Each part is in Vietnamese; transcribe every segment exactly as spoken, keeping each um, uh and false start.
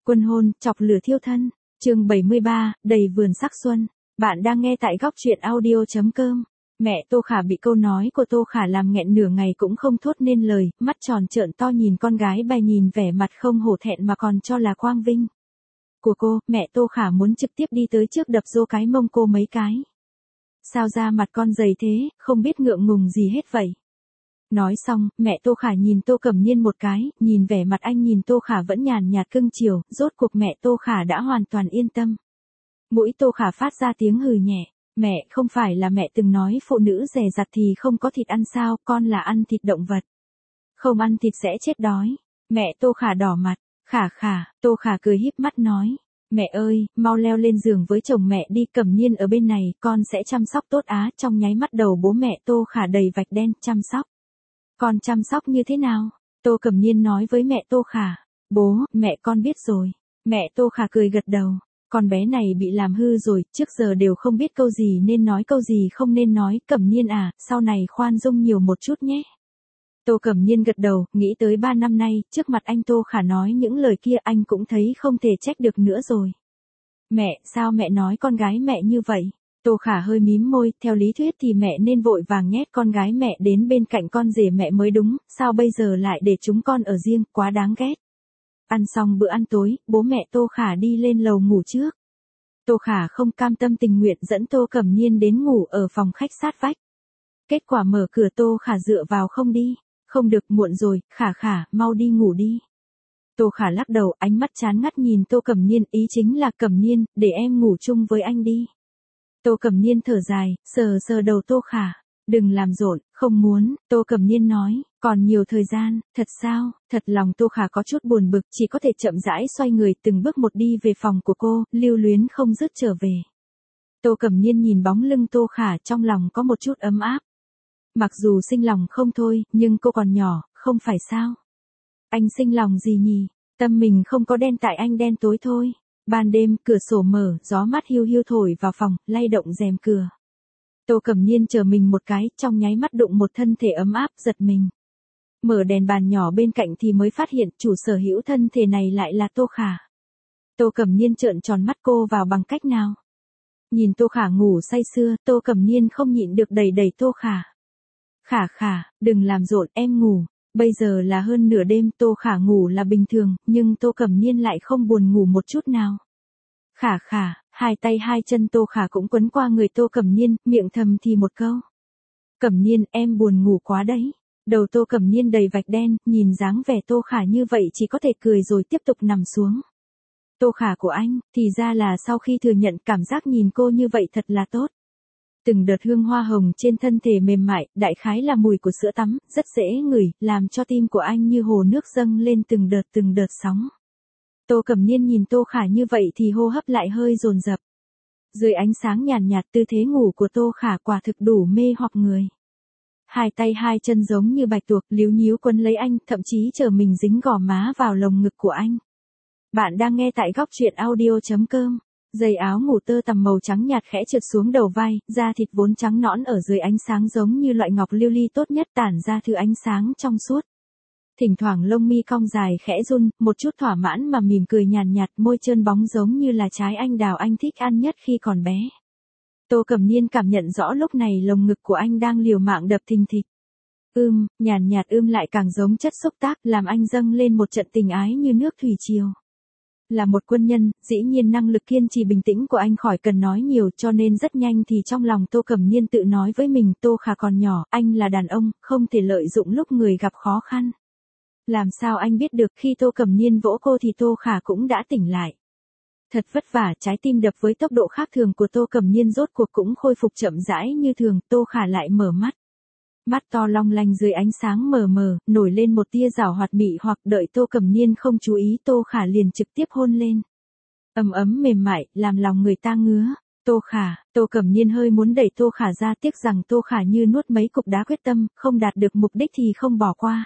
Quân hôn, chọc lửa thiêu thân. Chương bảy mươi ba, đầy vườn sắc xuân. Bạn đang nghe tại góc truyện audio chấm com. Mẹ Tô Khả bị câu nói của Tô Khả làm nghẹn nửa ngày cũng không thốt nên lời, mắt tròn trợn to nhìn con gái bài nhìn vẻ mặt không hổ thẹn mà còn cho là quang vinh của cô. Mẹ Tô Khả muốn trực tiếp đi tới trước đập rô cái mông cô mấy cái. Sao ra mặt con dày thế, không biết ngượng ngùng gì hết vậy. Nói xong, mẹ Tô Khả nhìn Tô Cẩm Niên một cái, nhìn vẻ mặt anh nhìn Tô Khả vẫn nhàn nhạt cưng chiều, rốt cuộc mẹ Tô Khả đã hoàn toàn yên tâm. Mũi Tô Khả phát ra tiếng hừ nhẹ, mẹ không phải là mẹ từng nói phụ nữ dè dặt thì không có thịt ăn sao, con là ăn thịt động vật. Không ăn thịt sẽ chết đói. Mẹ Tô Khả đỏ mặt, Khả Khả, Tô Khả cười híp mắt nói. Mẹ ơi, mau leo lên giường với chồng mẹ đi, Cẩm Niên ở bên này, con sẽ chăm sóc tốt á. Trong nháy mắt đầu bố mẹ Tô Khả đầy vạch đen, chăm sóc. Con chăm sóc như thế nào? Tô Cẩm Niên nói với mẹ Tô Khả. Bố, mẹ con biết rồi. Mẹ Tô Khả cười gật đầu. Con bé này bị làm hư rồi, trước giờ đều không biết câu gì nên nói câu gì không nên nói. Cẩm Niên à, sau này khoan dung nhiều một chút nhé. Tô Cẩm Niên gật đầu, nghĩ tới ba năm nay, trước mặt anh Tô Khả nói những lời kia anh cũng thấy không thể trách được nữa rồi. Mẹ, sao mẹ nói con gái mẹ như vậy? Tô Khả hơi mím môi, theo lý thuyết thì mẹ nên vội vàng nhét con gái mẹ đến bên cạnh con rể mẹ mới đúng, sao bây giờ lại để chúng con ở riêng, quá đáng ghét. Ăn xong bữa ăn tối, bố mẹ Tô Khả đi lên lầu ngủ trước. Tô Khả không cam tâm tình nguyện dẫn Tô Cẩm Niên đến ngủ ở phòng khách sát vách. Kết quả mở cửa Tô Khả dựa vào không đi. Không được, muộn rồi, Khả Khả, mau đi ngủ đi. Tô Khả lắc đầu, ánh mắt chán ngắt nhìn Tô Cẩm Niên, ý chính là Cẩm Niên, để em ngủ chung với anh đi. Tô Cẩm Niên thở dài, sờ sờ đầu Tô Khả. Đừng làm rộn, không muốn, Tô Cẩm Niên nói, còn nhiều thời gian, thật sao, thật lòng Tô Khả có chút buồn bực, chỉ có thể chậm rãi xoay người từng bước một đi về phòng của cô, lưu luyến không dứt trở về. Tô Cẩm Niên nhìn bóng lưng Tô Khả trong lòng có một chút ấm áp. Mặc dù sinh lòng không thôi, nhưng cô còn nhỏ, không phải sao? Anh sinh lòng gì nhỉ? Tâm mình không có đen tại anh đen tối thôi. Ban đêm, cửa sổ mở, gió mát hiu hiu thổi vào phòng, lay động rèm cửa. Tô Cẩm Niên chờ mình một cái, trong nháy mắt đụng một thân thể ấm áp, giật mình. Mở đèn bàn nhỏ bên cạnh thì mới phát hiện chủ sở hữu thân thể này lại là Tô Khả. Tô Cẩm Niên trợn tròn mắt, cô vào bằng cách nào? Nhìn Tô Khả ngủ say sưa, Tô Cẩm Niên không nhịn được đẩy đẩy Tô Khả. Khả Khả, đừng làm rộn, em ngủ. Bây giờ là hơn nửa đêm, Tô Khả ngủ là bình thường, nhưng Tô Cẩm Niên lại không buồn ngủ một chút nào. Khả Khả, hai tay hai chân Tô Khả cũng quấn qua người Tô Cẩm Niên, miệng thầm thì một câu. Cẩm Niên, em buồn ngủ quá đấy. Đầu Tô Cẩm Niên đầy vạch đen, nhìn dáng vẻ Tô Khả như vậy chỉ có thể cười rồi tiếp tục nằm xuống. Tô Khả của anh, thì ra là sau khi thừa nhận cảm giác nhìn cô như vậy thật là tốt. Từng đợt hương hoa hồng trên thân thể mềm mại, đại khái là mùi của sữa tắm, rất dễ ngửi, làm cho tim của anh như hồ nước dâng lên từng đợt từng đợt sóng. Tô Cẩm Niên nhìn Tô Khả như vậy thì hô hấp lại hơi dồn dập. Dưới ánh sáng nhàn nhạt, tư thế ngủ của Tô Khả quả thực đủ mê hoặc người. Hai tay hai chân giống như bạch tuộc líu nhíu quấn lấy anh, thậm chí chờ mình dính gò má vào lồng ngực của anh. Bạn đang nghe tại góc truyện audio chấm com. Dây áo ngủ tơ tằm màu trắng nhạt khẽ trượt xuống đầu vai, da thịt vốn trắng nõn ở dưới ánh sáng giống như loại ngọc lưu ly tốt nhất tản ra thứ ánh sáng trong suốt. Thỉnh thoảng lông mi cong dài khẽ run, một chút thỏa mãn mà mỉm cười nhàn nhạt, môi trơn bóng giống như là trái anh đào anh thích ăn nhất khi còn bé. Tô Cẩm Niên cảm nhận rõ lúc này lồng ngực của anh đang liều mạng đập thình thịch. Ưm, nhàn nhạt ưm lại càng giống chất xúc tác, làm anh dâng lên một trận tình ái như nước thủy triều. Là một quân nhân, dĩ nhiên năng lực kiên trì bình tĩnh của anh khỏi cần nói nhiều, cho nên rất nhanh thì trong lòng Tô Cẩm Niên tự nói với mình, Tô Khả còn nhỏ, anh là đàn ông, không thể lợi dụng lúc người gặp khó khăn. Làm sao anh biết được khi Tô Cẩm Niên vỗ cô thì Tô Khả cũng đã tỉnh lại. Thật vất vả, trái tim đập với tốc độ khác thường của Tô Cẩm Niên rốt cuộc cũng khôi phục chậm rãi như thường, Tô Khả lại mở mắt. Mắt to long lanh dưới ánh sáng mờ mờ, nổi lên một tia giảo hoạt mị hoặc đợi Tô Cẩm Niên không chú ý Tô Khả liền trực tiếp hôn lên. Ấm ấm mềm mại, làm lòng người ta ngứa. Tô Khả, Tô Cẩm Niên hơi muốn đẩy Tô Khả ra, tiếc rằng Tô Khả như nuốt mấy cục đá quyết tâm, không đạt được mục đích thì không bỏ qua.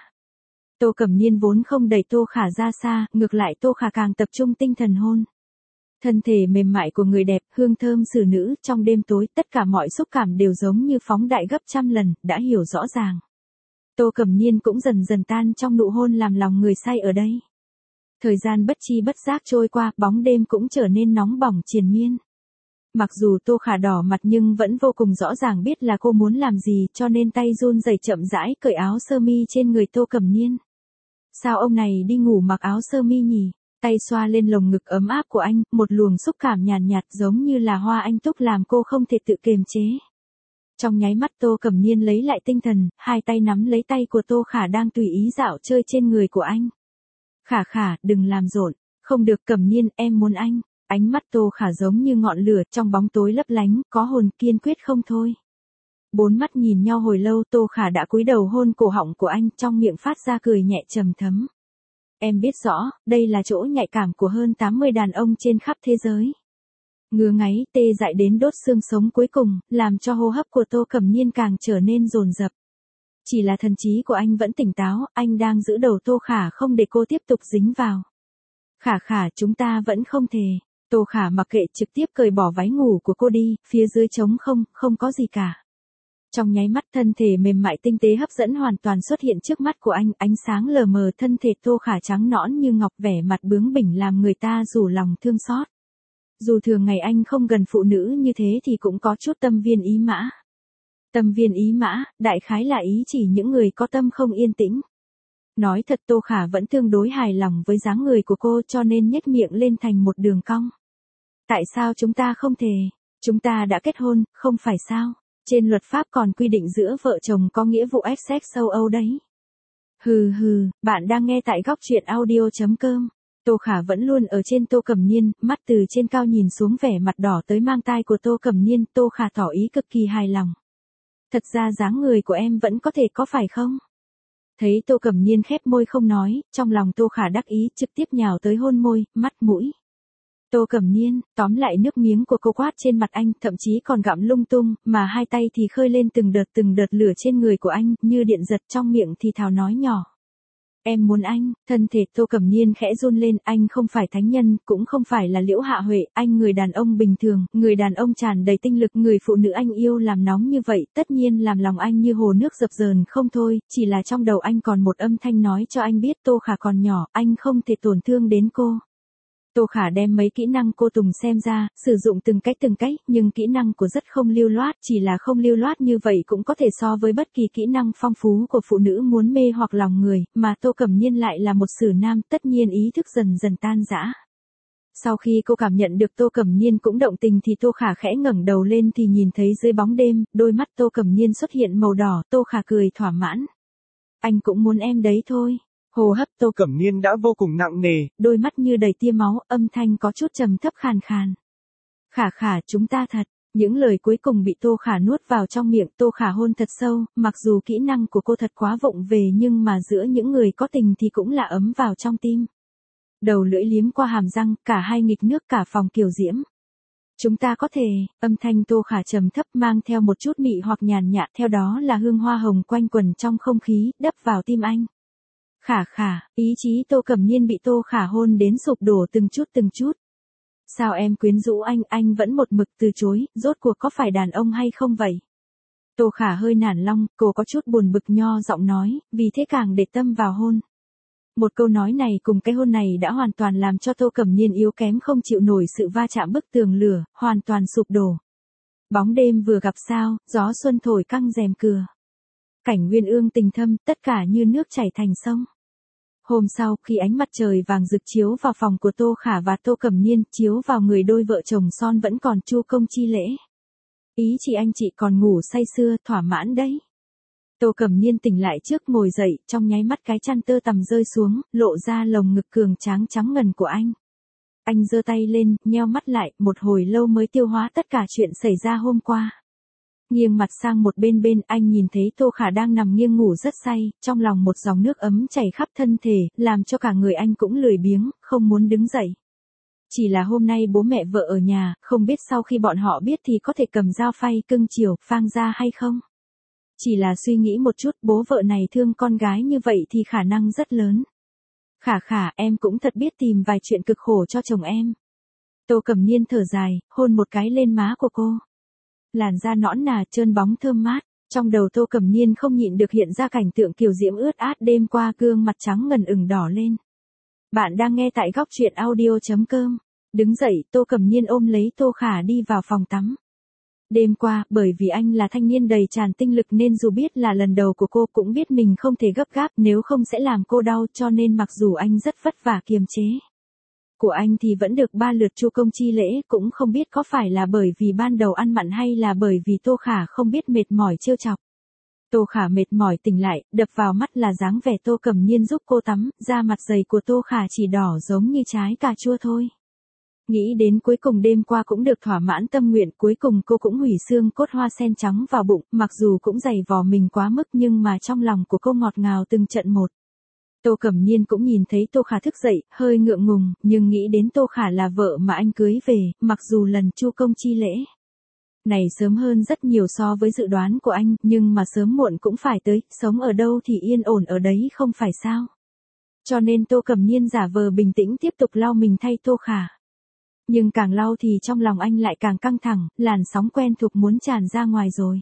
Tô Cẩm Niên vốn không đẩy Tô Khả ra xa, ngược lại Tô Khả càng tập trung tinh thần hôn. Thân thể mềm mại của người đẹp, hương thơm xử nữ, trong đêm tối, tất cả mọi xúc cảm đều giống như phóng đại gấp trăm lần, đã hiểu rõ ràng. Tô Cẩm Niên cũng dần dần tan trong nụ hôn làm lòng người say ở đây. Thời gian bất chi bất giác trôi qua, bóng đêm cũng trở nên nóng bỏng triền miên. Mặc dù Tô Khả đỏ mặt nhưng vẫn vô cùng rõ ràng biết là cô muốn làm gì, cho nên tay run rẩy chậm rãi cởi áo sơ mi trên người Tô Cẩm Niên. Sao ông này đi ngủ mặc áo sơ mi nhỉ? Tay xoa lên lồng ngực ấm áp của anh, một luồng xúc cảm nhàn nhạt, nhạt giống như là hoa anh túc làm cô không thể tự kiềm chế. Trong nháy mắt Tô Cẩm Niên lấy lại tinh thần, hai tay nắm lấy tay của Tô Khả đang tùy ý dạo chơi trên người của anh. Khả Khả, đừng làm rộn. Không được Cẩm Niên, em muốn anh. Ánh mắt Tô Khả giống như ngọn lửa trong bóng tối lấp lánh, có hồn kiên quyết không thôi. Bốn mắt nhìn nhau hồi lâu, Tô Khả đã cúi đầu hôn cổ họng của anh, trong miệng phát ra cười nhẹ trầm thấm. Em biết rõ, đây là chỗ nhạy cảm của hơn tám mươi đàn ông trên khắp thế giới. Ngứa ngáy, tê dại đến đốt xương sống cuối cùng, làm cho hô hấp của Tô Cẩm Niên càng trở nên dồn dập. Chỉ là thần trí của anh vẫn tỉnh táo, anh đang giữ đầu Tô Khả không để cô tiếp tục dính vào. Khả Khả, chúng ta vẫn không thể. Tô Khả mặc kệ, trực tiếp cởi bỏ váy ngủ của cô đi, phía dưới trống không, không có gì cả. Trong nháy mắt thân thể mềm mại tinh tế hấp dẫn hoàn toàn xuất hiện trước mắt của anh, ánh sáng lờ mờ thân thể Tô Khả trắng nõn như ngọc, vẻ mặt bướng bỉnh làm người ta rủ lòng thương xót. Dù thường ngày anh không gần phụ nữ như thế thì cũng có chút tâm viên ý mã. Tâm viên ý mã, đại khái là ý chỉ những người có tâm không yên tĩnh. Nói thật Tô Khả vẫn tương đối hài lòng với dáng người của cô cho nên nhếch miệng lên thành một đường cong. Tại sao chúng ta không thể? Chúng ta đã kết hôn, không phải sao? Trên luật pháp còn quy định giữa vợ chồng có nghĩa vụ ép sex châu Âu đấy. Hừ hừ, bạn đang nghe tại góc truyện audio chấm com. Tô Khả vẫn luôn ở trên Tô Cẩm Niên, mắt từ trên cao nhìn xuống vẻ mặt đỏ tới mang tai của Tô Cẩm Niên, Tô Khả tỏ ý cực kỳ hài lòng. Thật ra dáng người của em vẫn có thể có phải không? Thấy Tô Cẩm Niên khép môi không nói, trong lòng Tô Khả đắc ý trực tiếp nhào tới hôn môi, mắt mũi. Tô Cẩm Niên, tóm lại nước miếng của cô quát trên mặt anh, thậm chí còn gặm lung tung, mà hai tay thì khơi lên từng đợt từng đợt lửa trên người của anh, như điện giật trong miệng thì thào nói nhỏ. Em muốn anh, thân thể Tô Cẩm Niên khẽ run lên, anh không phải thánh nhân, cũng không phải là Liễu Hạ Huệ, anh người đàn ông bình thường, người đàn ông tràn đầy tinh lực, người phụ nữ anh yêu làm nóng như vậy, tất nhiên làm lòng anh như hồ nước dập dờn không thôi, chỉ là trong đầu anh còn một âm thanh nói cho anh biết Tô Khả còn nhỏ, anh không thể tổn thương đến cô. Tô Khả đem mấy kỹ năng cô Tùng xem ra, sử dụng từng cách từng cách, nhưng kỹ năng của rất không lưu loát, chỉ là không lưu loát như vậy cũng có thể so với bất kỳ kỹ năng phong phú của phụ nữ muốn mê hoặc lòng người, mà Tô Cẩm Niên lại là một sử nam, tất nhiên ý thức dần dần tan rã. Sau khi cô cảm nhận được Tô Cẩm Niên cũng động tình thì Tô Khả khẽ ngẩng đầu lên thì nhìn thấy dưới bóng đêm, đôi mắt Tô Cẩm Niên xuất hiện màu đỏ, Tô Khả cười thỏa mãn. Anh cũng muốn em đấy thôi. Hô hấp Tô Cẩm Niên đã vô cùng nặng nề, đôi mắt như đầy tia máu, âm thanh có chút trầm thấp khàn khàn. Khả Khả, chúng ta thật. Những lời cuối cùng bị Tô Khả nuốt vào trong miệng, Tô Khả hôn thật sâu, mặc dù kỹ năng của cô thật quá vụng về nhưng mà giữa những người có tình thì cũng là ấm vào trong tim. Đầu lưỡi liếm qua hàm răng, cả hai nghịch nước cả phòng kiều diễm. Chúng ta có thể, âm thanh Tô Khả trầm thấp mang theo một chút mị hoặc nhàn nhạt, theo đó là hương hoa hồng quanh quẩn trong không khí, đắp vào tim anh. Khả Khả, ý chí Tô Cẩm Niên bị Tô Khả hôn đến sụp đổ từng chút từng chút. Sao em quyến rũ anh, anh vẫn một mực từ chối, rốt cuộc có phải đàn ông hay không vậy? Tô Khả hơi nản lòng, cô có chút buồn bực nho giọng nói, vì thế càng để tâm vào hôn. Một câu nói này cùng cái hôn này đã hoàn toàn làm cho Tô Cẩm Niên yếu kém không chịu nổi sự va chạm bức tường lửa, hoàn toàn sụp đổ. Bóng đêm vừa gặp sao, gió xuân thổi căng rèm cửa. Cảnh uyên ương tình thâm, tất cả như nước chảy thành sông. Hôm sau, khi ánh mặt trời vàng rực chiếu vào phòng của Tô Khả và Tô Cẩm Niên, chiếu vào người đôi vợ chồng son vẫn còn chu công chi lễ. Ý chị anh chị còn ngủ say sưa, thỏa mãn đấy. Tô Cẩm Niên tỉnh lại trước ngồi dậy, trong nháy mắt cái chăn tơ tằm rơi xuống, lộ ra lồng ngực cường tráng trắng ngần của anh. Anh giơ tay lên, nheo mắt lại, một hồi lâu mới tiêu hóa tất cả chuyện xảy ra hôm qua. Nghiêng mặt sang một bên bên, anh nhìn thấy Tô Khả đang nằm nghiêng ngủ rất say, trong lòng một dòng nước ấm chảy khắp thân thể, làm cho cả người anh cũng lười biếng, không muốn đứng dậy. Chỉ là hôm nay bố mẹ vợ ở nhà, không biết sau khi bọn họ biết thì có thể cầm dao phay cưng chiều, phang ra hay không. Chỉ là suy nghĩ một chút, bố vợ này thương con gái như vậy thì khả năng rất lớn. Khả Khả, em cũng thật biết tìm vài chuyện cực khổ cho chồng em. Tô Cẩm Niên thở dài, hôn một cái lên má của cô. Làn da nõn nà trơn bóng thơm mát, trong đầu Tô Cẩm Niên không nhịn được hiện ra cảnh tượng kiều diễm ướt át đêm qua, gương mặt trắng ngần ửng đỏ lên. Bạn đang nghe tại góc truyện audio chấm com. Đứng dậy, Tô Cẩm Niên ôm lấy Tô Khả đi vào phòng tắm. Đêm qua, bởi vì anh là thanh niên đầy tràn tinh lực nên dù biết là lần đầu của cô cũng biết mình không thể gấp gáp nếu không sẽ làm cô đau, cho nên mặc dù anh rất vất vả kiềm chế. Của anh thì vẫn được ba lượt chu công chi lễ, cũng không biết có phải là bởi vì ban đầu ăn mặn hay là bởi vì Tô Khả không biết mệt mỏi trêu chọc. Tô Khả mệt mỏi tỉnh lại, đập vào mắt là dáng vẻ Tô Cẩm Niên giúp cô tắm, da mặt dày của Tô Khả chỉ đỏ giống như trái cà chua thôi. Nghĩ đến cuối cùng đêm qua cũng được thỏa mãn tâm nguyện, cuối cùng cô cũng hủy xương cốt hoa sen trắng vào bụng, mặc dù cũng dày vò mình quá mức nhưng mà trong lòng của cô ngọt ngào từng trận một. Tô Cẩm Niên cũng nhìn thấy Tô Khả thức dậy, hơi ngượng ngùng, nhưng nghĩ đến Tô Khả là vợ mà anh cưới về, mặc dù lần chu công chi lễ này sớm hơn rất nhiều so với dự đoán của anh, nhưng mà sớm muộn cũng phải tới, sống ở đâu thì yên ổn ở đấy không phải sao. Cho nên Tô Cẩm Niên giả vờ bình tĩnh tiếp tục lau mình thay Tô Khả. Nhưng càng lau thì trong lòng anh lại càng căng thẳng, làn sóng quen thuộc muốn tràn ra ngoài rồi.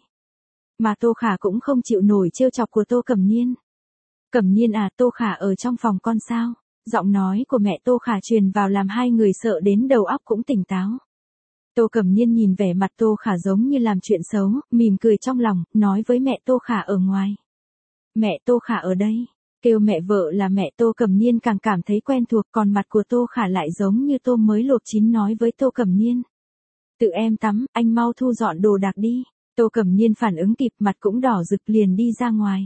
Mà Tô Khả cũng không chịu nổi trêu chọc của Tô Cẩm Niên. Cẩm Niên à, Tô Khả ở trong phòng con sao? Giọng nói của mẹ Tô Khả truyền vào làm hai người sợ đến đầu óc cũng tỉnh táo. Tô Cẩm Niên nhìn vẻ mặt Tô Khả giống như làm chuyện xấu, mỉm cười trong lòng, nói với mẹ Tô Khả ở ngoài. Mẹ Tô Khả ở đây. Kêu mẹ vợ là mẹ Tô Cẩm Niên càng cảm thấy quen thuộc, còn mặt của Tô Khả lại giống như tôm mới luộc chín nói với Tô Cẩm Niên. Tự em tắm, anh mau thu dọn đồ đạc đi. Tô Cẩm Niên phản ứng kịp, mặt cũng đỏ rực liền đi ra ngoài.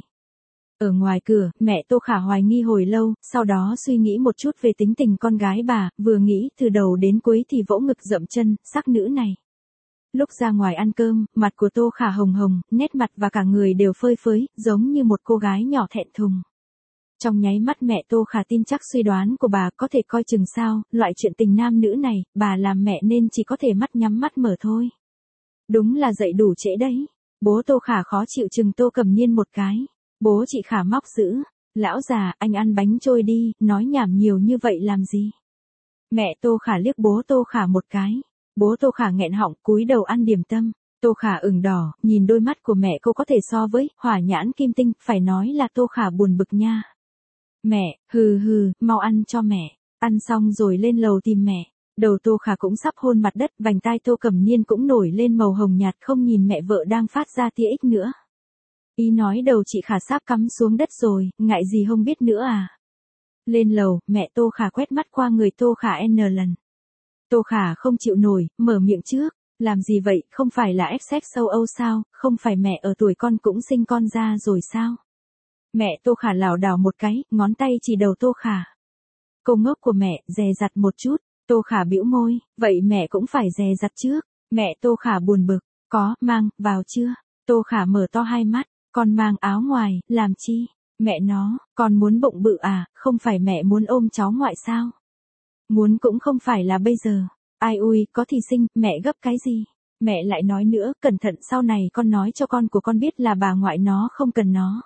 Ở ngoài cửa, mẹ Tô Khả hoài nghi hồi lâu, sau đó suy nghĩ một chút về tính tình con gái bà, vừa nghĩ từ đầu đến cuối thì vỗ ngực dậm chân, sắc nữ này. Lúc ra ngoài ăn cơm, mặt của Tô Khả hồng hồng, nét mặt và cả người đều phơi phới, giống như một cô gái nhỏ thẹn thùng. Trong nháy mắt mẹ Tô Khả tin chắc suy đoán của bà, có thể coi chừng sao, loại chuyện tình nam nữ này, bà làm mẹ nên chỉ có thể mắt nhắm mắt mở thôi. Đúng là dậy đủ trễ đấy. Bố Tô Khả khó chịu chừng Tô Cẩm Niên một cái. Bố chị Khả móc dữ. Lão già, anh ăn bánh trôi đi, nói nhảm nhiều như vậy làm gì? Mẹ Tô Khả liếc bố Tô Khả một cái. Bố Tô Khả nghẹn họng cúi đầu ăn điểm tâm. Tô Khả ửng đỏ, nhìn đôi mắt của mẹ cô có thể so với hỏa nhãn kim tinh, phải nói là Tô Khả buồn bực nha. Mẹ, hừ hừ, mau ăn cho mẹ. Ăn xong rồi lên lầu tìm mẹ. Đầu Tô Khả cũng sắp hôn mặt đất, vành tai Tô Cẩm Niên cũng nổi lên màu hồng nhạt, không nhìn mẹ vợ đang phát ra tia ích nữa. Ý nói đầu chị Khả sắp cắm xuống đất rồi, ngại gì không biết nữa à. Lên lầu, mẹ Tô Khả quét mắt qua người Tô Khả n lần. Tô Khả không chịu nổi, mở miệng trước. Làm gì vậy, không phải là ép xếch châu Âu sao, không phải mẹ ở tuổi con cũng sinh con ra rồi sao? Mẹ Tô Khả lảo đảo một cái, ngón tay chỉ đầu Tô Khả. Câu ngốc của mẹ, dè dặt một chút. Tô Khả bĩu môi, vậy mẹ cũng phải dè dặt trước. Mẹ Tô Khả buồn bực, có, mang, vào chưa? Tô Khả mở to hai mắt, con mang áo ngoài, làm chi? Mẹ nó, con muốn bụng bự à, không phải mẹ muốn ôm cháu ngoại sao? Muốn cũng không phải là bây giờ. Ai ui, có thì sinh, mẹ gấp cái gì? Mẹ lại nói nữa, cẩn thận sau này con nói cho con của con biết là bà ngoại nó không cần nó.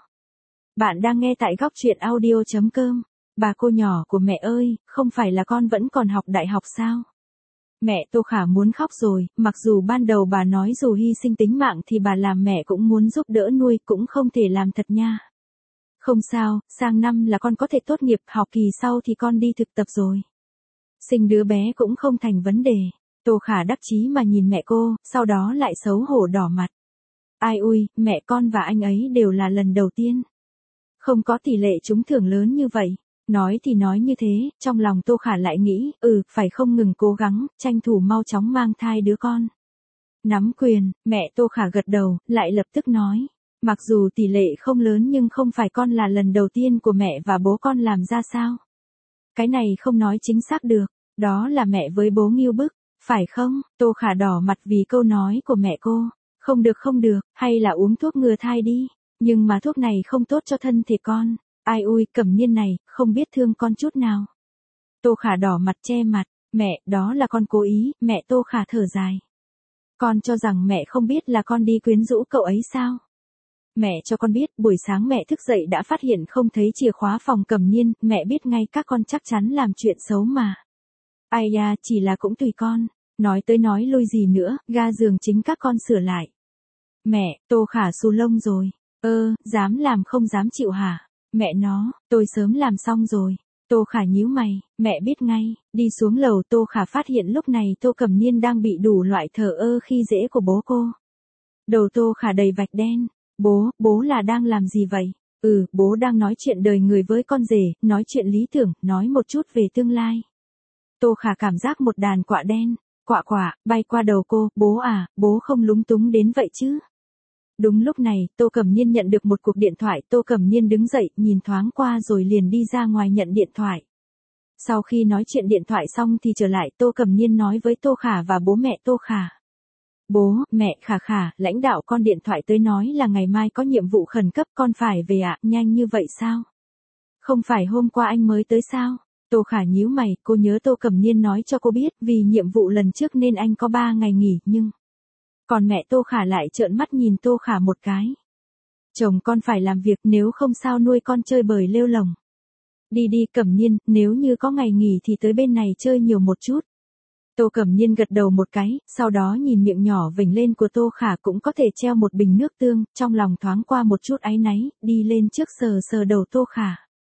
Bạn đang nghe tại góc truyện audio chấm com. Bà cô nhỏ của mẹ ơi, không phải là con vẫn còn học đại học sao? Mẹ Tô Khả muốn khóc rồi, mặc dù ban đầu bà nói dù hy sinh tính mạng thì bà làm mẹ cũng muốn giúp đỡ nuôi, cũng không thể làm thật nha. Không sao, sang năm là con có thể tốt nghiệp, học kỳ sau thì con đi thực tập rồi. Sinh đứa bé cũng không thành vấn đề. Tô Khả đắc chí mà nhìn mẹ cô, sau đó lại xấu hổ đỏ mặt. Ai ui, mẹ con và anh ấy đều là lần đầu tiên. Không có tỷ lệ trúng thưởng lớn như vậy. Nói thì nói như thế, trong lòng Tô Khả lại nghĩ, ừ, phải không ngừng cố gắng, tranh thủ mau chóng mang thai đứa con. Nắm quyền, mẹ Tô Khả gật đầu, lại lập tức nói. Mặc dù tỷ lệ không lớn nhưng không phải con là lần đầu tiên của mẹ và bố con làm ra sao? Cái này không nói chính xác được, đó là mẹ với bố nghiêu bức, phải không? Tô Khả đỏ mặt vì câu nói của mẹ cô. Không được không được, hay là uống thuốc ngừa thai đi. Nhưng mà thuốc này không tốt cho thân thể con. Ai ui, Cẩm Niên này, không biết thương con chút nào. Tô Khả đỏ mặt che mặt, mẹ, đó là con cố ý, mẹ Tô Khả thở dài. Con cho rằng mẹ không biết là con đi quyến rũ cậu ấy sao? Mẹ cho con biết, buổi sáng mẹ thức dậy đã phát hiện không thấy chìa khóa phòng Cẩm Niên, mẹ biết ngay các con chắc chắn làm chuyện xấu mà. Ai da, chỉ là cũng tùy con, nói tới nói lui gì nữa, ga giường chính các con sửa lại. Mẹ, Tô Khả xù lông rồi, ơ, dám làm không dám chịu hả? Mẹ nó, tôi sớm làm xong rồi. Tô Khả nhíu mày, mẹ biết ngay, đi xuống lầu Tô Khả phát hiện lúc này Tô Cẩm Niên đang bị đủ loại thờ ơ khi dễ của bố cô. Đầu Tô Khả đầy vạch đen, bố, bố là đang làm gì vậy? Ừ, bố đang nói chuyện đời người với con rể, nói chuyện lý tưởng, nói một chút về tương lai. Tô Khả cảm giác một đàn quạ đen, quạ quạ, bay qua đầu cô, bố à, bố không lúng túng đến vậy chứ. Đúng lúc này, Tô Cẩm Niên nhận được một cuộc điện thoại, Tô Cẩm Niên đứng dậy, nhìn thoáng qua rồi liền đi ra ngoài nhận điện thoại. Sau khi nói chuyện điện thoại xong thì trở lại, Tô Cẩm Niên nói với Tô Khả và bố mẹ Tô Khả. Bố, mẹ, Khả Khả, lãnh đạo con điện thoại tới nói là ngày mai có nhiệm vụ khẩn cấp con phải về ạ, nhanh như vậy sao? Không phải hôm qua anh mới tới sao? Tô Khả nhíu mày, cô nhớ Tô Cẩm Niên nói cho cô biết vì nhiệm vụ lần trước nên anh có ba ngày nghỉ, nhưng... Còn mẹ Tô Khả lại trợn mắt nhìn Tô Khả một cái. Chồng con phải làm việc nếu không sao nuôi con chơi bời lêu lồng. Đi đi Cẩm Niên, nếu như có ngày nghỉ thì tới bên này chơi nhiều một chút. Tô Cẩm Niên gật đầu một cái, sau đó nhìn miệng nhỏ vểnh lên của Tô Khả cũng có thể treo một bình nước tương, trong lòng thoáng qua một chút áy náy, đi lên trước sờ sờ đầu Tô Khả.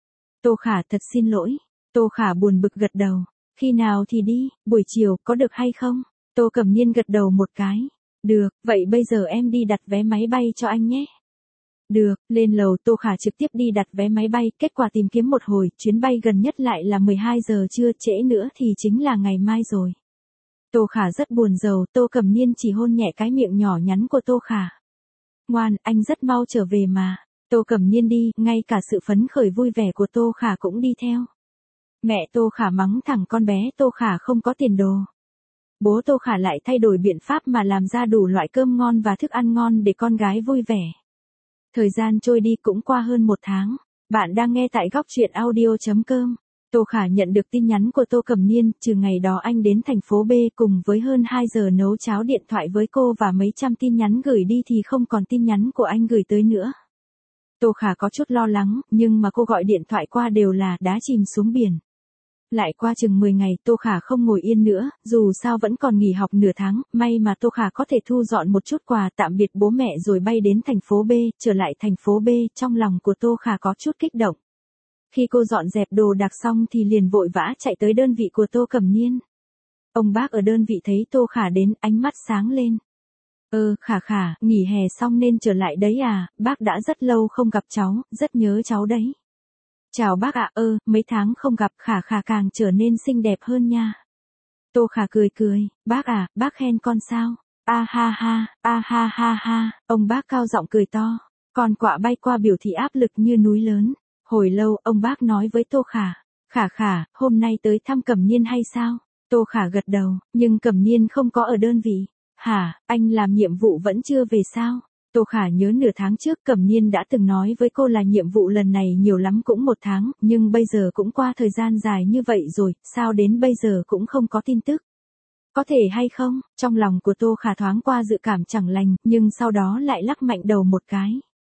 Tô Khả thật xin lỗi. Tô Khả buồn bực gật đầu. Khi nào thì đi, buổi chiều, có được hay không? Tô Cẩm Niên gật đầu một cái. Được, vậy bây giờ em đi đặt vé máy bay cho anh nhé. Được, lên lầu Tô Khả trực tiếp đi đặt vé máy bay, kết quả tìm kiếm một hồi, chuyến bay gần nhất lại là mười hai giờ trưa, trễ nữa thì chính là ngày mai rồi. Tô Khả rất buồn rầu, Tô Cẩm Niên chỉ hôn nhẹ cái miệng nhỏ nhắn của Tô Khả. Ngoan, anh rất mau trở về mà. Tô Cẩm Niên đi, ngay cả sự phấn khởi vui vẻ của Tô Khả cũng đi theo. Mẹ Tô Khả mắng thẳng con bé Tô Khả không có tiền đồ. Bố Tô Khả lại thay đổi biện pháp mà làm ra đủ loại cơm ngon và thức ăn ngon để con gái vui vẻ. Thời gian trôi đi cũng qua hơn một tháng. Bạn đang nghe tại góc truyện audio chấm com. Tô Khả nhận được tin nhắn của Tô Cẩm Niên, trừ ngày đó anh đến thành phố B cùng với hơn hai giờ nấu cháo điện thoại với cô và mấy trăm tin nhắn gửi đi thì không còn tin nhắn của anh gửi tới nữa. Tô Khả có chút lo lắng, nhưng mà cô gọi điện thoại qua đều là đá chìm xuống biển. Lại qua chừng mười ngày, Tô Khả không ngồi yên nữa, dù sao vẫn còn nghỉ học nửa tháng, may mà Tô Khả có thể thu dọn một chút quà tạm biệt bố mẹ rồi bay đến thành phố B, trở lại thành phố B, trong lòng của Tô Khả có chút kích động. Khi cô dọn dẹp đồ đạc xong thì liền vội vã chạy tới đơn vị của Tô Cẩm Niên. Ông bác ở đơn vị thấy Tô Khả đến, ánh mắt sáng lên. Ơ, Khả Khả, nghỉ hè xong nên trở lại đấy à, bác đã rất lâu không gặp cháu, rất nhớ cháu đấy. Chào bác ạ, ơ, mấy tháng không gặp Khả Khả càng trở nên xinh đẹp hơn nha. Tô Khả cười cười, bác à, bác khen con sao? A ha ha, a ha ha ha, ông bác cao giọng cười to. Còn quạ bay qua biểu thị áp lực như núi lớn. Hồi lâu, ông bác nói với Tô Khả. Khả Khả, hôm nay tới thăm Cẩm Niên hay sao? Tô Khả gật đầu, nhưng Cẩm Niên không có ở đơn vị. Hả, anh làm nhiệm vụ vẫn chưa về sao? Tô Khả nhớ nửa tháng trước Cẩm Niên đã từng nói với cô là nhiệm vụ lần này nhiều lắm cũng một tháng, nhưng bây giờ cũng qua thời gian dài như vậy rồi, sao đến bây giờ cũng không có tin tức. Có thể hay không? Trong lòng của Tô Khả thoáng qua dự cảm chẳng lành, nhưng sau đó lại lắc mạnh đầu một cái.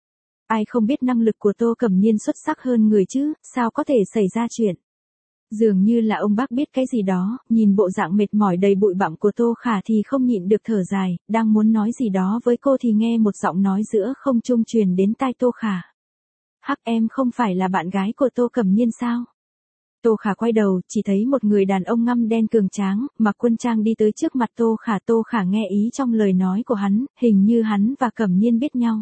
Ai không biết năng lực của Tô Cẩm Niên xuất sắc hơn người chứ, sao có thể xảy ra chuyện. Dường như là ông bác biết cái gì đó, nhìn bộ dạng mệt mỏi đầy bụi bặm của Tô Khả thì không nhịn được thở dài, đang muốn nói gì đó với cô thì nghe một giọng nói giữa không trung truyền đến tai Tô Khả. Hắc, em không phải là bạn gái của Tô Cẩm Niên sao? Tô Khả quay đầu, chỉ thấy một người đàn ông ngăm đen cường tráng, mặc quân trang đi tới trước mặt Tô Khả. Tô Khả nghe ý trong lời nói của hắn, hình như hắn và Cẩm Niên biết nhau.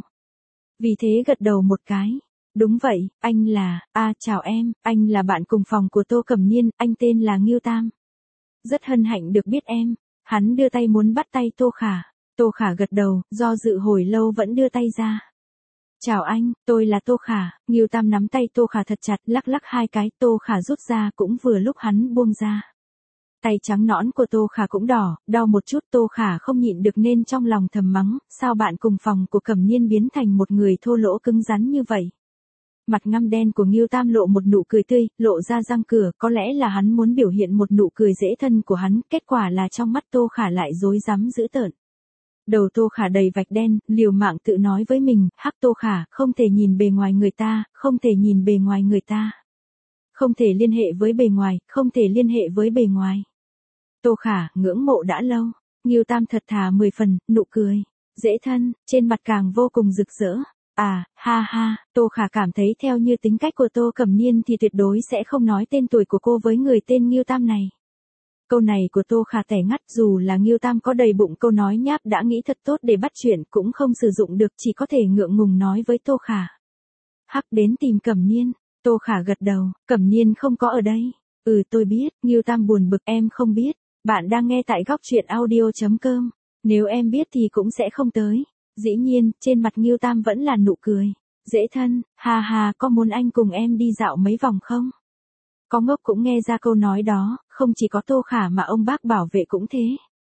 Vì thế gật đầu một cái. Đúng vậy, anh là, à chào em, anh là bạn cùng phòng của Tô Cẩm Niên, anh tên là Ngưu Tam. Rất hân hạnh được biết em. Hắn đưa tay muốn bắt tay Tô Khả. Tô Khả gật đầu, do dự hồi lâu vẫn đưa tay ra. Chào anh, tôi là Tô Khả. Ngưu Tam nắm tay Tô Khả thật chặt, lắc lắc hai cái, Tô Khả rút ra cũng vừa lúc hắn buông ra. Tay trắng nõn của Tô Khả cũng đỏ, đau một chút. Tô Khả không nhịn được nên trong lòng thầm mắng, sao bạn cùng phòng của Cẩm Niên biến thành một người thô lỗ cứng rắn như vậy. Mặt ngăm đen của Ngưu Tam lộ một nụ cười tươi, lộ ra răng cửa, có lẽ là hắn muốn biểu hiện một nụ cười dễ thân của hắn, kết quả là trong mắt Tô Khả lại rối rắm dữ tợn. Đầu Tô Khả đầy vạch đen, liều mạng tự nói với mình, hắc Tô Khả, không thể nhìn bề ngoài người ta, không thể nhìn bề ngoài người ta. Không thể liên hệ với bề ngoài, không thể liên hệ với bề ngoài. Tô Khả, ngưỡng mộ đã lâu. Ngưu Tam thật thà mười phần, nụ cười, dễ thân, trên mặt càng vô cùng rực rỡ. À, ha ha, Tô Khả cảm thấy theo như tính cách của Tô Cẩm Niên thì tuyệt đối sẽ không nói tên tuổi của cô với người tên Ngưu Tam này. Câu này của Tô Khả tẻ ngắt, dù là Ngưu Tam có đầy bụng câu nói nháp đã nghĩ thật tốt để bắt chuyện cũng không sử dụng được, chỉ có thể ngượng ngùng nói với Tô Khả. Hắc đến tìm Cẩm Niên, Tô Khả gật đầu, Cẩm Niên không có ở đây. Ừ tôi biết, Ngưu Tam buồn bực, em không biết. Bạn đang nghe tại góc truyện audio.com. Nếu em biết thì cũng sẽ không tới. Dĩ nhiên, trên mặt Ngưu Tam vẫn là nụ cười. Dễ thân, ha ha, có muốn anh cùng em đi dạo mấy vòng không? Có ngốc cũng nghe ra câu nói đó, không chỉ có Tô Khả mà ông bác bảo vệ cũng thế.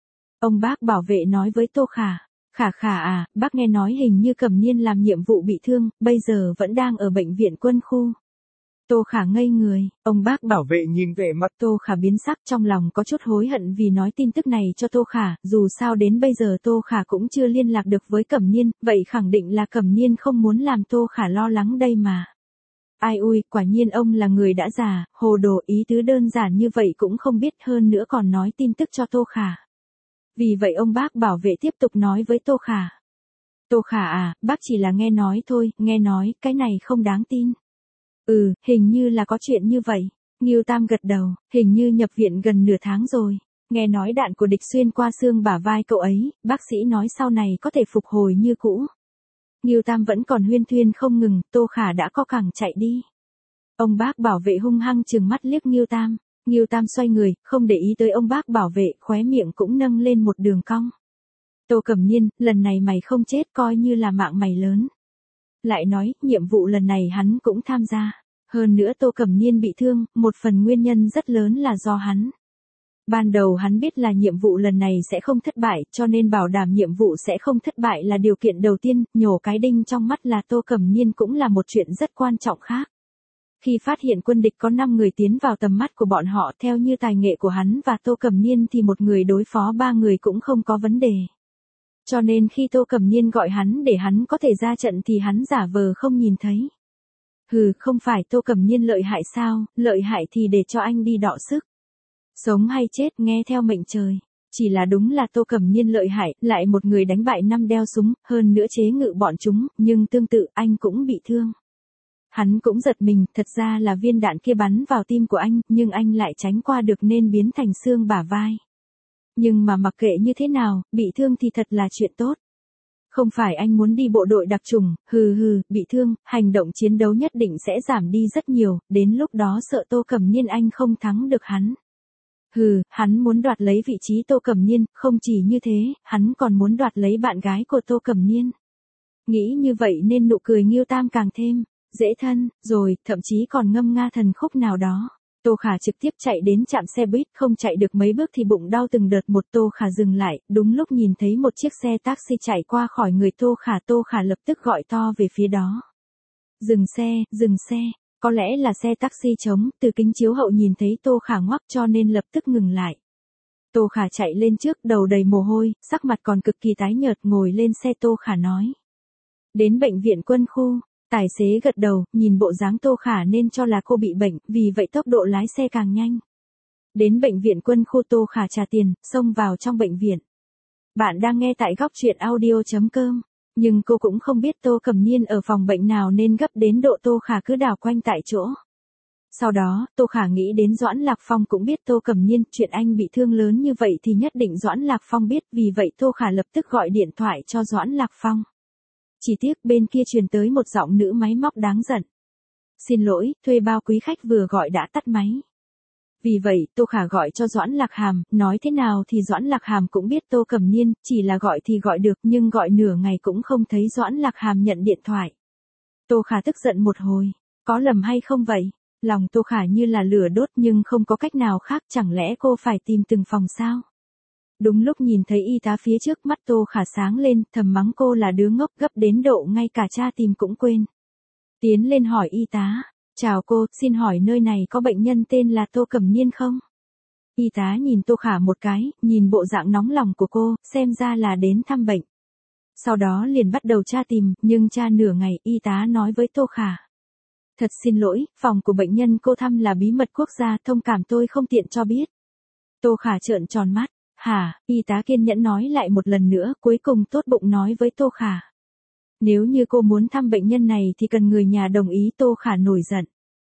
Ông bác bảo vệ nói với Tô Khả. Khả Khả à, bác nghe nói hình như Cẩm Niên làm nhiệm vụ bị thương, bây giờ vẫn đang ở bệnh viện quân khu. Tô Khả ngây người, ông bác bảo vệ nhìn về mặt Tô Khả biến sắc, trong lòng có chút hối hận vì nói tin tức này cho Tô Khả, dù sao đến bây giờ Tô Khả cũng chưa liên lạc được với Cẩm Niên, vậy khẳng định là Cẩm Niên không muốn làm Tô Khả lo lắng đây mà. Ai ui, quả nhiên ông là người đã già, hồ đồ, ý tứ đơn giản như vậy cũng không biết, hơn nữa còn nói tin tức cho Tô Khả. Vì vậy ông bác bảo vệ tiếp tục nói với Tô Khả. Tô Khả à, bác chỉ là nghe nói thôi, nghe nói, cái này không đáng tin. Ừ, hình như là có chuyện như vậy. Ngưu Tam gật đầu, hình như nhập viện gần nửa tháng rồi. Nghe nói đạn của địch xuyên qua xương bả vai cậu ấy, bác sĩ nói sau này có thể phục hồi như cũ. Ngưu Tam vẫn còn huyên thuyên không ngừng, Tô Khả đã co cẳng chạy đi. Ông bác bảo vệ hung hăng trừng mắt liếc Ngưu Tam. Ngưu Tam xoay người, không để ý tới ông bác bảo vệ, khóe miệng cũng nâng lên một đường cong. Tô Cẩm Niên, lần này mày không chết coi như là mạng mày lớn. Lại nói, nhiệm vụ lần này hắn cũng tham gia. Hơn nữa Tô Cẩm Niên bị thương, một phần nguyên nhân rất lớn là do hắn. Ban đầu hắn biết là nhiệm vụ lần này sẽ không thất bại, cho nên bảo đảm nhiệm vụ sẽ không thất bại là điều kiện đầu tiên, nhổ cái đinh trong mắt là Tô Cẩm Niên cũng là một chuyện rất quan trọng khác. Khi phát hiện quân địch có năm người tiến vào tầm mắt của bọn họ, theo như tài nghệ của hắn và Tô Cẩm Niên thì một người đối phó ba người cũng không có vấn đề. Cho nên khi Tô Cẩm Niên gọi hắn để hắn có thể ra trận thì hắn giả vờ không nhìn thấy. Hừ, không phải Tô Cẩm Niên lợi hại sao, lợi hại thì để cho anh đi đọ sức. Sống hay chết nghe theo mệnh trời. Chỉ là đúng là Tô Cẩm Niên lợi hại, lại một người đánh bại năm đeo súng, hơn nữa chế ngự bọn chúng, nhưng tương tự anh cũng bị thương. Hắn cũng giật mình, thật ra là viên đạn kia bắn vào tim của anh, nhưng anh lại tránh qua được nên biến thành xương bả vai. Nhưng mà mặc kệ như thế nào, bị thương thì thật là chuyện tốt. Không phải anh muốn đi bộ đội đặc chủng, hừ hừ, bị thương, hành động chiến đấu nhất định sẽ giảm đi rất nhiều, đến lúc đó sợ Tô Cẩm Niên anh không thắng được hắn. Hừ, hắn muốn đoạt lấy vị trí Tô Cẩm Niên, không chỉ như thế, hắn còn muốn đoạt lấy bạn gái của Tô Cẩm Niên. Nghĩ như vậy nên nụ cười Ngưu Tam càng thêm dễ thân, rồi, thậm chí còn ngâm nga thần khúc nào đó. Tô Khả trực tiếp chạy đến trạm xe buýt, không chạy được mấy bước thì bụng đau từng đợt một. Tô Khả dừng lại, đúng lúc nhìn thấy một chiếc xe taxi chạy qua khỏi người Tô Khả. Tô Khả lập tức gọi to về phía đó. Dừng xe, dừng xe, có lẽ là xe taxi trống, từ kính chiếu hậu nhìn thấy Tô Khả ngoắc cho nên lập tức ngừng lại. Tô Khả chạy lên trước, đầu đầy mồ hôi, sắc mặt còn cực kỳ tái nhợt, ngồi lên xe. Tô Khả nói. Đến bệnh viện quân khu. Tài xế gật đầu, nhìn bộ dáng Tô Khả nên cho là cô bị bệnh, vì vậy tốc độ lái xe càng nhanh. Đến bệnh viện quân khu, Tô Khả trả tiền, xông vào trong bệnh viện. Bạn đang nghe tại góc truyện audio.com. Nhưng cô cũng không biết Tô Cẩm Niên ở phòng bệnh nào nên gấp đến độ Tô Khả cứ đảo quanh tại chỗ. Sau đó, Tô Khả nghĩ đến Doãn Lạc Phong cũng biết Tô Cẩm Niên, chuyện anh bị thương lớn như vậy thì nhất định Doãn Lạc Phong biết, vì vậy Tô Khả lập tức gọi điện thoại cho Doãn Lạc Phong. Chỉ tiếc bên kia truyền tới một giọng nữ máy móc đáng giận. Xin lỗi, thuê bao quý khách vừa gọi đã tắt máy. Vì vậy, Tô Khả gọi cho Doãn Lạc Hàm, nói thế nào thì Doãn Lạc Hàm cũng biết Tô Cẩm Niên, chỉ là gọi thì gọi được nhưng gọi nửa ngày cũng không thấy Doãn Lạc Hàm nhận điện thoại. Tô Khả tức giận một hồi, có lầm hay không vậy? Lòng Tô Khả như là lửa đốt nhưng không có cách nào khác, chẳng lẽ cô phải tìm từng phòng sao? Đúng lúc nhìn thấy y tá phía trước, mắt Tô Khả sáng lên, thầm mắng cô là đứa ngốc, gấp đến độ ngay cả cha tìm cũng quên. Tiến lên hỏi y tá, chào cô, xin hỏi nơi này có bệnh nhân tên là Tô Cẩm Niên không? Y tá nhìn Tô Khả một cái, nhìn bộ dạng nóng lòng của cô, xem ra là đến thăm bệnh. Sau đó liền bắt đầu tra tìm, nhưng tra nửa ngày, y tá nói với Tô Khả. Thật xin lỗi, phòng của bệnh nhân cô thăm là bí mật quốc gia, thông cảm tôi không tiện cho biết. Tô Khả trợn tròn mắt. Hả, y tá kiên nhẫn nói lại một lần nữa, cuối cùng tốt bụng nói với Tô Khả. Nếu như cô muốn thăm bệnh nhân này thì cần người nhà đồng ý. Tô Khả nổi giận.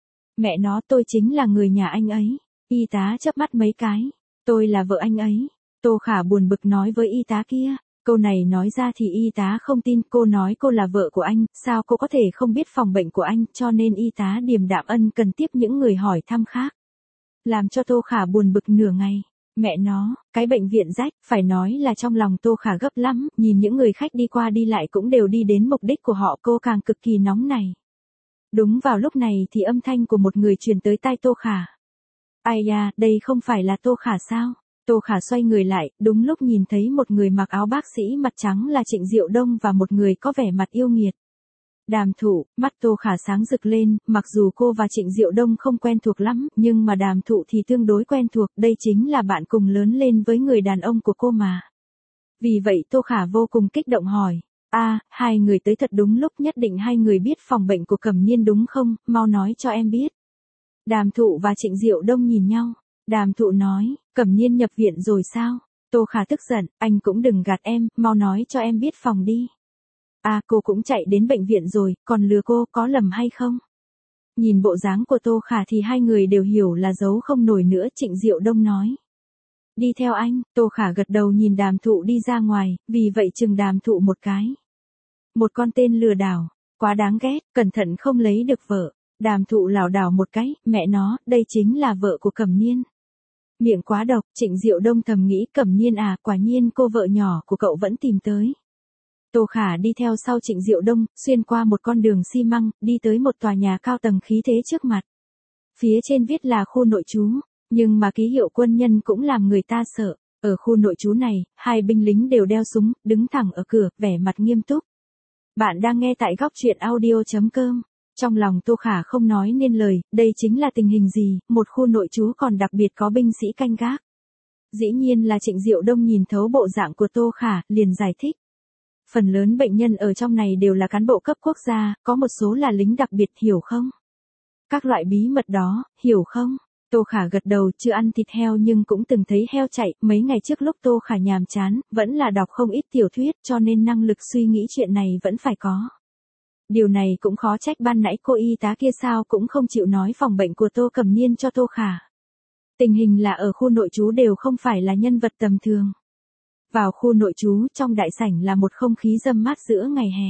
Mẹ nó, tôi chính là người nhà anh ấy. Y tá chớp mắt mấy cái. Tôi là vợ anh ấy. Tô Khả buồn bực nói với y tá kia. Câu này nói ra thì y tá không tin. Cô nói cô là vợ của anh, sao cô có thể không biết phòng bệnh của anh, cho nên y tá điềm đạm ân cần tiếp những người hỏi thăm khác. Làm cho Tô Khả buồn bực nửa ngày. Mẹ nó, cái bệnh viện rách, phải nói là trong lòng Tô Khả gấp lắm, nhìn những người khách đi qua đi lại cũng đều đi đến mục đích của họ, cô càng cực kỳ nóng này. Đúng vào lúc này thì âm thanh của một người truyền tới tai Tô Khả. Ai da, đây không phải là Tô Khả sao? Tô Khả xoay người lại, đúng lúc nhìn thấy một người mặc áo bác sĩ mặt trắng là Trịnh Diệu Đông và một người có vẻ mặt yêu nghiệt. Đàm Thụ, mắt Tô Khả sáng rực lên, mặc dù cô và Trịnh Diệu Đông không quen thuộc lắm, nhưng mà Đàm Thụ thì tương đối quen thuộc, đây chính là bạn cùng lớn lên với người đàn ông của cô mà. Vì vậy Tô Khả vô cùng kích động hỏi, a, à, hai người tới thật đúng lúc, nhất định hai người biết phòng bệnh của Cẩm Niên đúng không, mau nói cho em biết. Đàm Thụ và Trịnh Diệu Đông nhìn nhau, Đàm Thụ nói, Cẩm Niên nhập viện rồi sao? Tô Khả tức giận, anh cũng đừng gạt em, mau nói cho em biết phòng đi. À, cô cũng chạy đến bệnh viện rồi, còn lừa cô, có lầm hay không? Nhìn bộ dáng của Tô Khả thì hai người đều hiểu là giấu không nổi nữa. Trịnh Diệu Đông nói. Đi theo anh. Tô Khả gật đầu nhìn Đàm Thụ đi ra ngoài, vì vậy chừng Đàm Thụ một cái. Một con tên lừa đảo, quá đáng ghét, cẩn thận không lấy được vợ. Đàm Thụ lảo đảo một cái, mẹ nó, đây chính là vợ của Cẩm Niên. Miệng quá độc. Trịnh Diệu Đông thầm nghĩ, Cẩm Niên à, quả nhiên cô vợ nhỏ của cậu vẫn tìm tới. Tô Khả đi theo sau Trịnh Diệu Đông, xuyên qua một con đường xi măng, đi tới một tòa nhà cao tầng khí thế trước mặt. Phía trên viết là khu nội trú, nhưng mà ký hiệu quân nhân cũng làm người ta sợ. Ở khu nội trú này, hai binh lính đều đeo súng, đứng thẳng ở cửa, vẻ mặt nghiêm túc. Bạn đang nghe tại góc truyện audio chấm com. Trong lòng Tô Khả không nói nên lời, đây chính là tình hình gì, một khu nội trú còn đặc biệt có binh sĩ canh gác. Dĩ nhiên là Trịnh Diệu Đông nhìn thấu bộ dạng của Tô Khả, liền giải thích. Phần lớn bệnh nhân ở trong này đều là cán bộ cấp quốc gia, có một số là lính đặc biệt, hiểu không? Các loại bí mật đó, hiểu không? Tô Khả gật đầu, chưa ăn thịt heo nhưng cũng từng thấy heo chạy, mấy ngày trước lúc Tô Khả nhàm chán, vẫn là đọc không ít tiểu thuyết cho nên năng lực suy nghĩ chuyện này vẫn phải có. Điều này cũng khó trách ban nãy cô y tá kia sao cũng không chịu nói phòng bệnh của Tô Cẩm Niên cho Tô Khả. Tình hình là ở khu nội trú đều không phải là nhân vật tầm thường. Vào khu nội trú, trong đại sảnh là một không khí râm mát giữa ngày hè.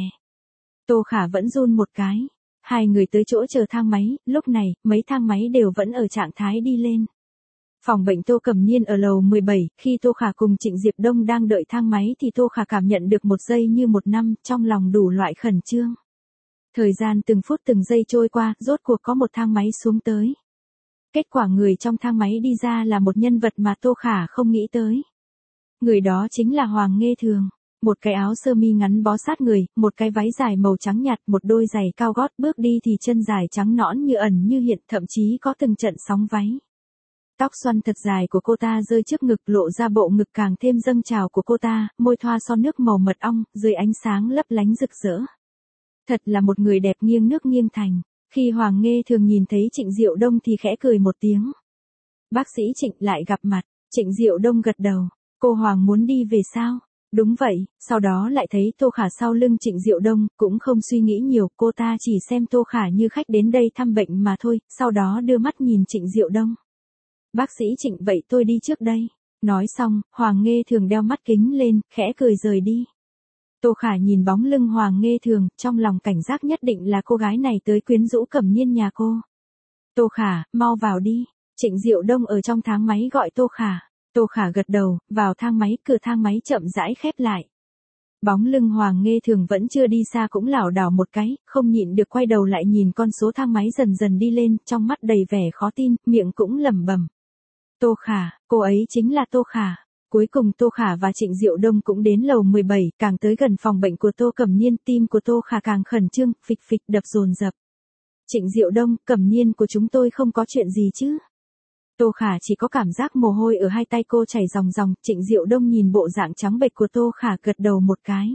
Tô Khả vẫn run một cái. Hai người tới chỗ chờ thang máy, lúc này, mấy thang máy đều vẫn ở trạng thái đi lên. Phòng bệnh Tô Cẩm Niên ở lầu mười bảy, khi Tô Khả cùng Trịnh Diệp Đông đang đợi thang máy thì Tô Khả cảm nhận được một giây như một năm, trong lòng đủ loại khẩn trương. Thời gian từng phút từng giây trôi qua, rốt cuộc có một thang máy xuống tới. Kết quả người trong thang máy đi ra là một nhân vật mà Tô Khả không nghĩ tới. Người đó chính là Hoàng Nghê Thường. Một cái áo sơ mi ngắn bó sát người, một cái váy dài màu trắng nhạt, một đôi giày cao gót, bước đi thì chân dài trắng nõn như ẩn như hiện, thậm chí có từng trận sóng váy. Tóc xoăn thật dài của cô ta rơi trước ngực, lộ ra bộ ngực càng thêm dâng trào của cô ta, môi thoa son nước màu mật ong, dưới ánh sáng lấp lánh rực rỡ. Thật là một người đẹp nghiêng nước nghiêng thành. Khi Hoàng Nghê Thường nhìn thấy Trịnh Diệu Đông thì khẽ cười một tiếng. Bác sĩ Trịnh lại gặp mặt. Trịnh Diệu Đông gật đầu. Cô Hoàng muốn đi về sao? Đúng vậy. Sau đó lại thấy Tô Khả sau lưng Trịnh Diệu Đông, cũng không suy nghĩ nhiều, cô ta chỉ xem Tô Khả như khách đến đây thăm bệnh mà thôi, sau đó đưa mắt nhìn Trịnh Diệu Đông. Bác sĩ Trịnh, vậy tôi đi trước đây. Nói xong, Hoàng Nghê Thường đeo mắt kính lên, khẽ cười rời đi. Tô Khả nhìn bóng lưng Hoàng Nghê Thường, trong lòng cảnh giác nhất định là cô gái này tới quyến rũ Cẩm Niên nhà cô. Tô Khả, mau vào đi. Trịnh Diệu Đông ở trong thang máy gọi Tô Khả. Tô Khả gật đầu, vào thang máy, cửa thang máy chậm rãi khép lại. Bóng lưng Hoàng Nghê Thường vẫn chưa đi xa cũng lảo đảo một cái, không nhịn được quay đầu lại nhìn con số thang máy dần dần đi lên, trong mắt đầy vẻ khó tin, miệng cũng lẩm bẩm. Tô Khả, cô ấy chính là Tô Khả. Cuối cùng Tô Khả và Trịnh Diệu Đông cũng đến lầu mười bảy, càng tới gần phòng bệnh của Tô Cẩm Niên, tim của Tô Khả càng khẩn trương, phịch phịch đập dồn dập. Trịnh Diệu Đông, Cẩm Niên của chúng tôi không có chuyện gì chứ? Tô Khả chỉ có cảm giác mồ hôi ở hai tay cô chảy ròng ròng, Trịnh Diệu Đông nhìn bộ dạng trắng bệch của Tô Khả gật đầu một cái.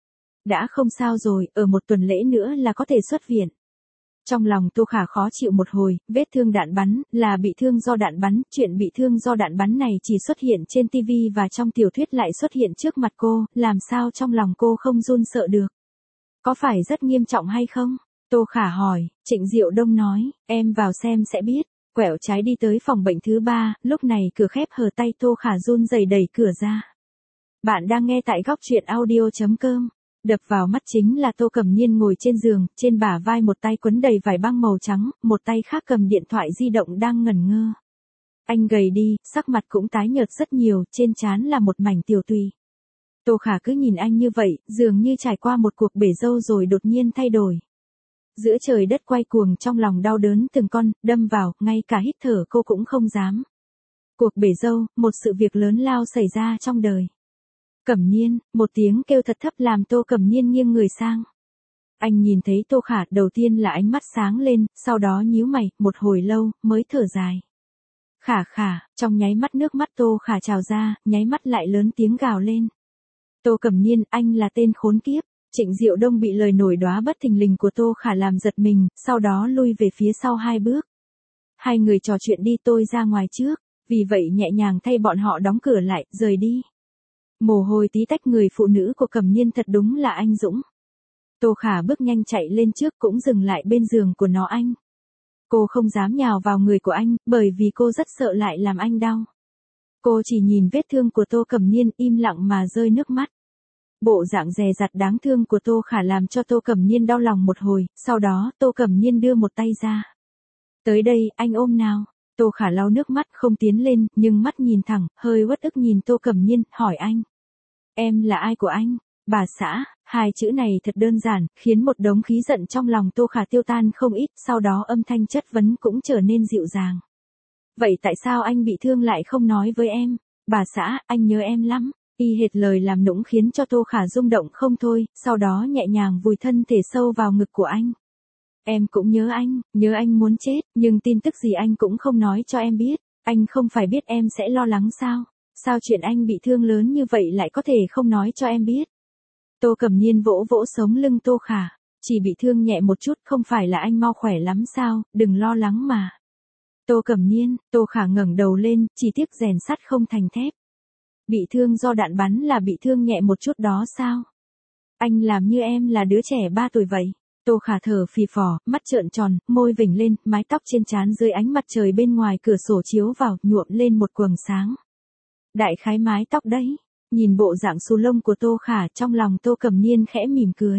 Đã không sao rồi, ở một tuần lễ nữa là có thể xuất viện. Trong lòng Tô Khả khó chịu một hồi, vết thương đạn bắn, là bị thương do đạn bắn, chuyện bị thương do đạn bắn này chỉ xuất hiện trên ti vi và trong tiểu thuyết lại xuất hiện trước mặt cô, làm sao trong lòng cô không run sợ được. Có phải rất nghiêm trọng hay không? Tô Khả hỏi, Trịnh Diệu Đông nói, em vào xem sẽ biết. Quẹo trái đi tới phòng bệnh thứ ba, lúc này cửa khép hờ tay Tô Khả run rẩy đẩy cửa ra. Bạn đang nghe tại góc truyện audio.com. Đập vào mắt chính là Tô Cẩm Niên ngồi trên giường, trên bả vai một tay quấn đầy vải băng màu trắng, một tay khác cầm điện thoại di động đang ngẩn ngơ. Anh gầy đi, sắc mặt cũng tái nhợt rất nhiều, trên trán là một mảnh tiểu tụy. Tô Khả cứ nhìn anh như vậy, dường như trải qua một cuộc bể dâu rồi đột nhiên thay đổi. Giữa trời đất quay cuồng trong lòng đau đớn từng con, đâm vào, ngay cả hít thở cô cũng không dám. Cuộc bể dâu, một sự việc lớn lao xảy ra trong đời. Cẩm Niên, một tiếng kêu thật thấp làm Tô Cẩm Niên nghiêng người sang. Anh nhìn thấy Tô Khả, đầu tiên là ánh mắt sáng lên, sau đó nhíu mày, một hồi lâu, mới thở dài. Khả Khả, trong nháy mắt nước mắt Tô Khả trào ra, nháy mắt lại lớn tiếng gào lên. Tô Cẩm Niên, anh là tên khốn kiếp. Trịnh Diệu Đông bị lời nổi đoá bất thình lình của Tô Khả làm giật mình, sau đó lui về phía sau hai bước. Hai người trò chuyện đi, tôi ra ngoài trước, vì vậy nhẹ nhàng thay bọn họ đóng cửa lại, rời đi. Mồ hôi tí tách, người phụ nữ của Cẩm Niên thật đúng là anh dũng. Tô Khả bước nhanh chạy lên trước, cũng dừng lại bên giường của nó anh. Cô không dám nhào vào người của anh, bởi vì cô rất sợ lại làm anh đau. Cô chỉ nhìn vết thương của Tô Cẩm Niên, im lặng mà rơi nước mắt. Bộ dạng dè dặt đáng thương của Tô Khả làm cho Tô Cẩm Niên đau lòng một hồi, sau đó Tô Cẩm Niên đưa một tay ra. Tới đây, anh ôm nào. Tô Khả lau nước mắt không tiến lên, nhưng mắt nhìn thẳng, hơi uất ức nhìn Tô Cẩm Niên, hỏi anh. Em là ai của anh? Bà xã, hai chữ này thật đơn giản, khiến một đống khí giận trong lòng Tô Khả tiêu tan không ít, sau đó âm thanh chất vấn cũng trở nên dịu dàng. Vậy tại sao anh bị thương lại không nói với em? Bà xã, anh nhớ em lắm. Y hệt lời làm nũng khiến cho Tô Khả rung động không thôi, sau đó nhẹ nhàng vùi thân thể sâu vào ngực của anh. Em cũng nhớ anh, nhớ anh muốn chết, nhưng tin tức gì anh cũng không nói cho em biết. Anh không phải biết em sẽ lo lắng sao? Sao chuyện anh bị thương lớn như vậy lại có thể không nói cho em biết? Tô Cẩm Niên vỗ vỗ sống lưng Tô Khả. Chỉ bị thương nhẹ một chút, không phải là anh mau khỏe lắm sao, đừng lo lắng mà. Tô Cẩm Niên, Tô Khả ngẩng đầu lên, chỉ tiếc rèn sắt không thành thép. Bị thương do đạn bắn là bị thương nhẹ một chút đó sao? Anh làm như em là đứa trẻ ba tuổi vậy. Tô Khả thở phì phò, mắt trợn tròn, môi vểnh lên, mái tóc trên trán dưới ánh mặt trời bên ngoài cửa sổ chiếu vào, nhuộm lên một quầng sáng. Đại khái mái tóc đấy. Nhìn bộ dạng xù lông của Tô Khả, trong lòng Tô Cẩm Niên khẽ mỉm cười.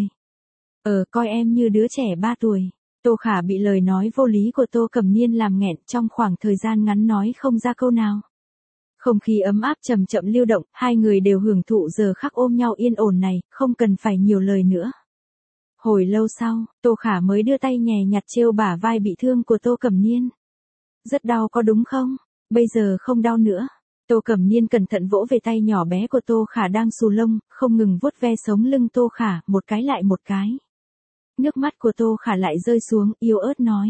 Ờ, coi em như đứa trẻ ba tuổi. Tô Khả bị lời nói vô lý của Tô Cẩm Niên làm nghẹn, trong khoảng thời gian ngắn nói không ra câu nào. Không khí ấm áp chậm chậm lưu động, hai người đều hưởng thụ giờ khắc ôm nhau yên ổn này, không cần phải nhiều lời nữa. Hồi lâu sau, Tô Khả mới đưa tay nhẹ nhặt trêu bả vai bị thương của Tô Cẩm Niên. Rất đau có đúng không? Bây giờ không đau nữa. Tô Cẩm Niên cẩn thận vỗ về tay nhỏ bé của Tô Khả đang xù lông, không ngừng vuốt ve sống lưng Tô Khả, một cái lại một cái. Nước mắt của Tô Khả lại rơi xuống, yếu ớt nói.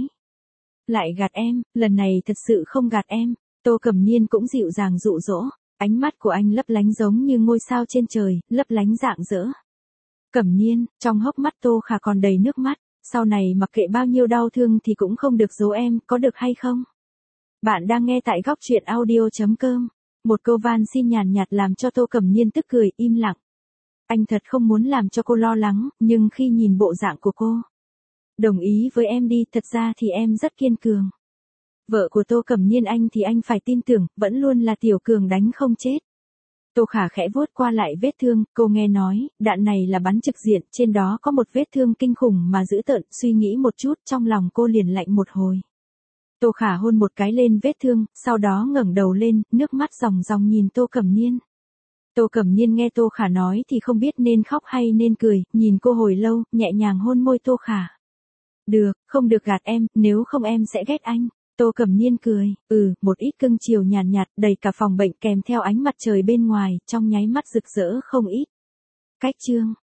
Lại gạt em, lần này thật sự không gạt em. Tô Cẩm Niên cũng dịu dàng dụ dỗ, ánh mắt của anh lấp lánh giống như ngôi sao trên trời, lấp lánh rạng rỡ. Cẩm Niên, trong hốc mắt Tô Khả còn đầy nước mắt, sau này mặc kệ bao nhiêu đau thương thì cũng không được giấu em, có được hay không? Bạn đang nghe tại góc truyện audio.com. Một câu van xin nhàn nhạt làm cho Tô Cẩm Niên tức cười, im lặng. Anh thật không muốn làm cho cô lo lắng, nhưng khi nhìn bộ dạng của cô. Đồng ý với em đi, thật ra thì em rất kiên cường. Vợ của Tô Cẩm Niên anh thì anh phải tin tưởng, vẫn luôn là tiểu cường đánh không chết. Tô Khả khẽ vuốt qua lại vết thương, cô nghe nói, đạn này là bắn trực diện, trên đó có một vết thương kinh khủng mà dữ tợn, suy nghĩ một chút, trong lòng cô liền lạnh một hồi. Tô Khả hôn một cái lên vết thương, sau đó ngẩng đầu lên, nước mắt ròng ròng nhìn Tô Cẩm Niên. Tô Cẩm Niên nghe Tô Khả nói thì không biết nên khóc hay nên cười, nhìn cô hồi lâu, nhẹ nhàng hôn môi Tô Khả. Được, không được gạt em, nếu không em sẽ ghét anh. Tô Cẩm Niên cười, ừ, một ít cưng chiều nhàn nhạt, đầy cả phòng bệnh kèm theo ánh mặt trời bên ngoài, trong nháy mắt rực rỡ không ít. Cách chương